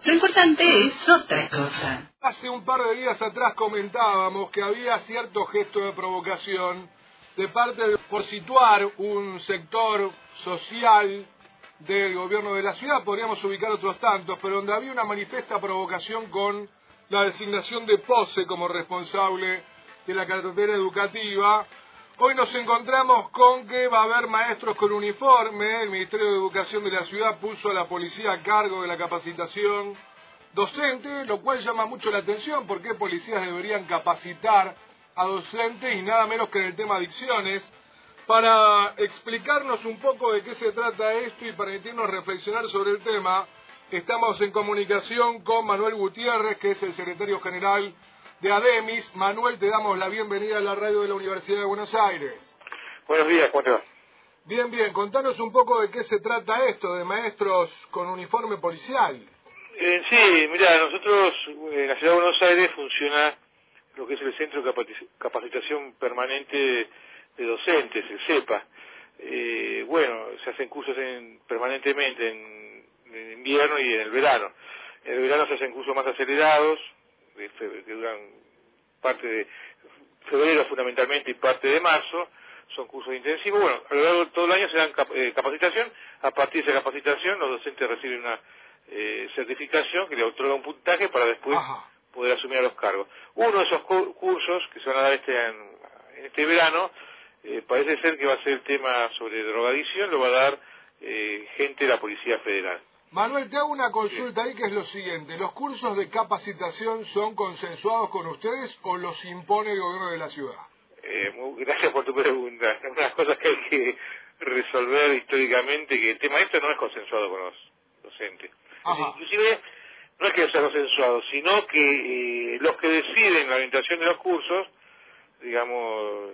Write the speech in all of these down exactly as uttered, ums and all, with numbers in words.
Lo importante es otra cosa. Hace un par de días atrás comentábamos que había cierto gesto de provocación de parte de, por situar un sector social del gobierno de la ciudad, podríamos ubicar otros tantos, pero donde había una manifiesta provocación con la designación de Pose como responsable de la cartera educativa. Hoy nos encontramos con que va a haber maestros con uniforme. El Ministerio de Educación de la ciudad puso a la policía a cargo de la capacitación docente, lo cual llama mucho la atención, porque policías deberían capacitar a docentes y nada menos que en el tema adicciones. Para explicarnos un poco de qué se trata esto y permitirnos reflexionar sobre el tema, estamos en comunicación con Manuel Gutiérrez, que es el secretario general de ADEMIS. Manuel, te damos la bienvenida a la radio de la Universidad de Buenos Aires. Buenos días, ¿cómo te va? Bien, bien, contanos un poco de qué se trata esto, de maestros con uniforme policial. Eh, sí, mira, nosotros en la Ciudad de Buenos Aires funciona lo que es el Centro de Capacitación Permanente de Docentes, el CEPA. Eh, bueno, se hacen cursos en, permanentemente en, en invierno y en el verano. En el verano se hacen cursos más acelerados, de fe, que duran parte de febrero fundamentalmente y parte de marzo. Son cursos intensivos. Bueno, a lo largo de todo el año se dan cap eh, capacitación. A partir de esa capacitación los docentes reciben una eh, certificación que le otorga un puntaje para después Ajá. poder asumir a los cargos. Uno de esos cursos que se van a dar este en, en este verano, eh, parece ser que va a ser el tema sobre drogadicción, lo va a dar eh, gente de la Policía Federal. Manuel, te hago una consulta ahí que es lo siguiente. ¿Los cursos de capacitación son consensuados con ustedes o los impone el gobierno de la ciudad? Eh, muy, gracias por tu pregunta. Una de las cosas que hay que resolver históricamente, que el tema este no es consensuado con los docentes. Ajá. Inclusive, no es que sea consensuado, sino que eh, los que deciden la orientación de los cursos, digamos,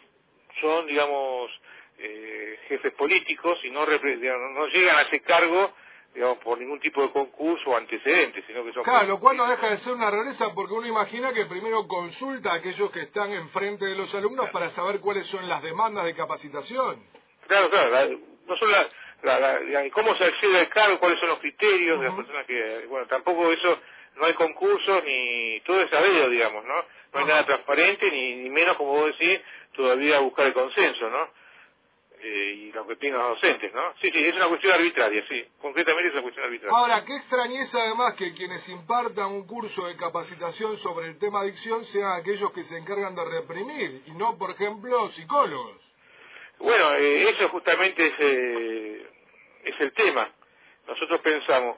son, digamos, eh, jefes políticos y no, digamos, no llegan a ese cargo, digamos, por ningún tipo de concurso o antecedentes, sino que son... Claro, lo cual no deja de ser una rareza, porque uno imagina que primero consulta a aquellos que están enfrente de los alumnos claro. para saber cuáles son las demandas de capacitación. Claro, claro, la, no solo la, la, la, la, cómo se accede al cargo, cuáles son los criterios uh-huh. de las personas que... Bueno, tampoco eso, no hay concursos ni... todo es sabido, digamos, ¿no? No hay uh-huh. nada transparente, ni, ni menos, como vos decís, todavía buscar el consenso, ¿no? Eh, y lo que piden los docentes, ¿no? Sí, sí, es una cuestión arbitraria, sí, concretamente es una cuestión arbitraria. Ahora, qué extrañeza además que quienes impartan un curso de capacitación sobre el tema adicción sean aquellos que se encargan de reprimir, y no, por ejemplo, psicólogos. Bueno, eh, eso justamente es, eh, es el tema. Nosotros pensamos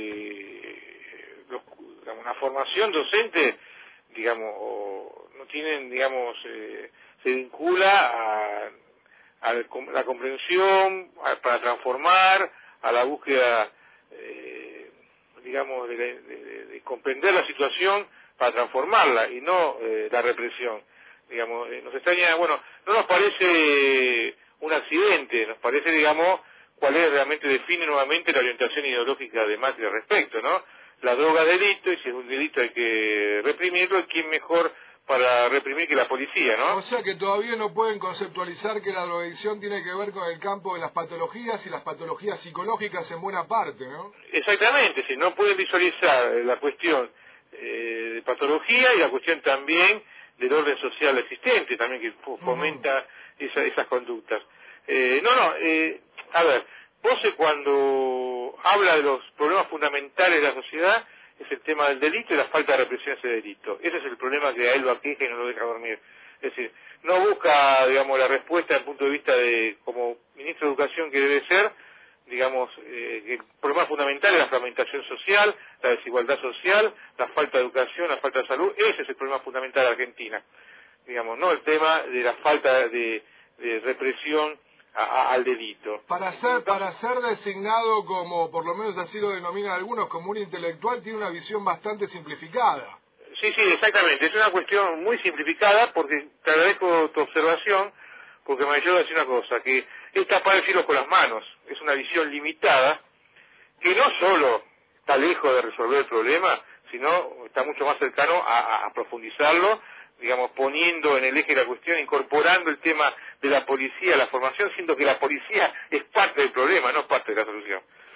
que los, digamos, una formación docente, digamos, no tienen, digamos, eh, se vincula a... a la comprensión, a, para transformar, a la búsqueda, eh, digamos, de, de, de, de comprender la situación para transformarla y no eh, la represión. Digamos, eh, nos extraña, bueno, no nos parece un accidente, nos parece, digamos, cuál es realmente, define nuevamente la orientación ideológica de Macri al respecto, ¿no? La droga es delito y si es un delito hay que reprimirlo, y quién mejor para reprimir que la policía, ¿no? O sea que todavía no pueden conceptualizar que la drogadicción tiene que ver con el campo de las patologías y las patologías psicológicas en buena parte, ¿no? Exactamente, si no pueden visualizar la cuestión eh, de patología y la cuestión también del orden social existente, también que fomenta uh-huh. esa, esas conductas. Eh, no, no, eh, a ver, Pose cuando habla de los problemas fundamentales de la sociedad, es el tema del delito y la falta de represión de ese delito. Ese es el problema que a él lo aqueja y no lo deja dormir. Es decir, no busca, digamos, la respuesta desde el punto de vista de, como ministro de Educación que debe ser, digamos, eh, el problema fundamental es la fragmentación social, la desigualdad social, la falta de educación, la falta de salud. Ese es el problema fundamental de Argentina. Digamos, no el tema de la falta de, de represión A, a, al delito. Para ser, para ser designado como, por lo menos así lo denominan algunos, como un intelectual, tiene una visión bastante simplificada. Sí, sí, exactamente. Es una cuestión muy simplificada, porque te agradezco tu observación, porque me ayuda a decir una cosa, que es tapar el cielo con las manos. Es una visión limitada, que no solo está lejos de resolver el problema, sino está mucho más cercano a, a, a profundizarlo, digamos, poniendo en el eje de la cuestión, incorporando el tema de la policía, la formación, siendo que la policía es parte del problema, no parte de la solución.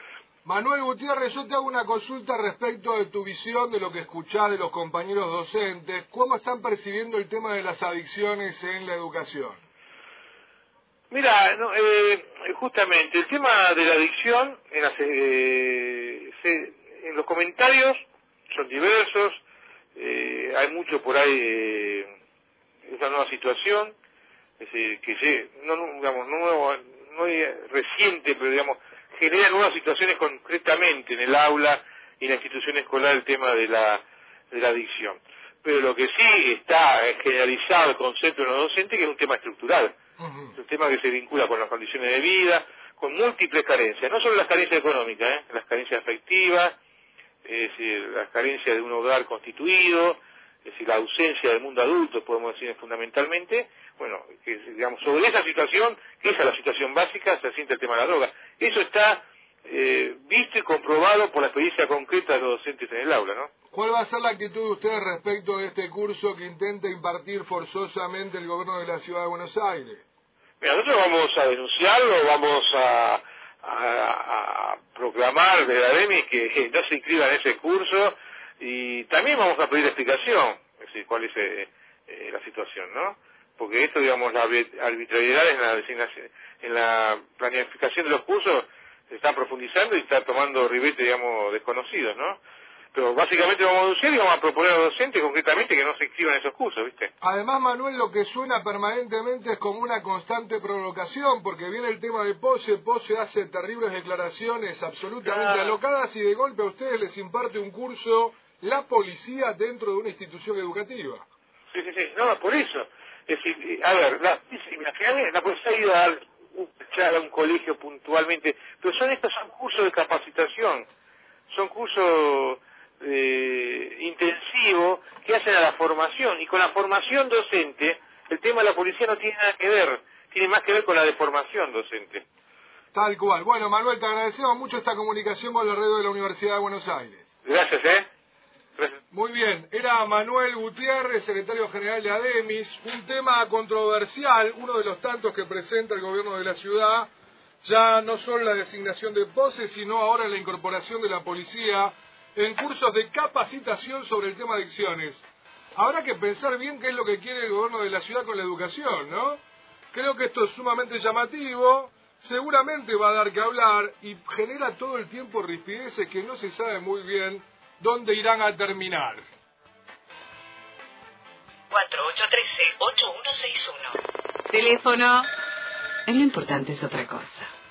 Manuel Gutiérrez, yo te hago una consulta respecto de tu visión de lo que escuchás de los compañeros docentes. ¿Cómo están percibiendo el tema de las adicciones en la educación? Mira, no, eh, justamente el tema de la adicción en, las, eh, se, en los comentarios son diversos, eh, hay mucho por ahí, eh, esta nueva situación, es decir, que no, no, digamos, no, nuevo, no es reciente, pero digamos, genera nuevas situaciones concretamente en el aula y en la institución escolar el tema de la, de la adicción. Pero lo que sí está generalizado el concepto de los docentes, que es un tema estructural. Uh-huh. Es un tema que se vincula con las condiciones de vida, con múltiples carencias, no solo las carencias económicas, ¿eh? Las carencias afectivas, es decir, las carencias de un hogar constituido, es decir, la ausencia del mundo adulto, podemos decir fundamentalmente. Bueno, que, digamos, sobre esa situación, que esa es la situación básica, se asienta el tema de la droga. Eso está eh, visto y comprobado por la experiencia concreta de los docentes en el aula, ¿no? ¿Cuál va a ser la actitud de ustedes respecto de este curso que intenta impartir forzosamente el gobierno de la Ciudad de Buenos Aires? Mira, nosotros vamos a denunciarlo, vamos a, a, a proclamar de la A D E M I que no se inscriba en ese curso y también vamos a pedir explicación, es decir, cuál es eh, eh, la situación, ¿no? Porque esto, digamos, la arbitrariedad en la designación, en la planificación de los cursos se está profundizando y está tomando ribetes, digamos, desconocidos, ¿no? Pero básicamente vamos a denunciar y vamos a proponer a los docentes concretamente que no se inscriban en esos cursos, ¿viste? Además, Manuel, lo que suena permanentemente es como una constante provocación, porque viene el tema de Pose, Pose hace terribles declaraciones absolutamente claro. alocadas y de golpe a ustedes les imparte un curso la policía dentro de una institución educativa. Sí, sí, sí, no, por eso. Es decir, a ver, la, la, la policía ha ido a dar un, a un colegio puntualmente, pero son estos son cursos de capacitación, son cursos eh, intensivos que hacen a la formación, y con la formación docente, el tema de la policía no tiene nada que ver, tiene más que ver con la deformación docente. Tal cual. Bueno, Manuel, te agradecemos mucho esta comunicación con la red de la Universidad de Buenos Aires. Gracias, ¿eh? Gracias. Muy bien, era Manuel Gutiérrez, secretario general de A D E M I S, un tema controversial, uno de los tantos que presenta el gobierno de la ciudad, ya no solo la designación de Pose, sino ahora la incorporación de la policía en cursos de capacitación sobre el tema de adicciones. Habrá que pensar bien qué es lo que quiere el gobierno de la ciudad con la educación, ¿no? Creo que esto es sumamente llamativo, seguramente va a dar que hablar y genera todo el tiempo rispideces que no se sabe muy bien dónde irán a terminar. cuatro ocho uno tres, ocho uno seis uno. Teléfono. Lo importante es otra cosa.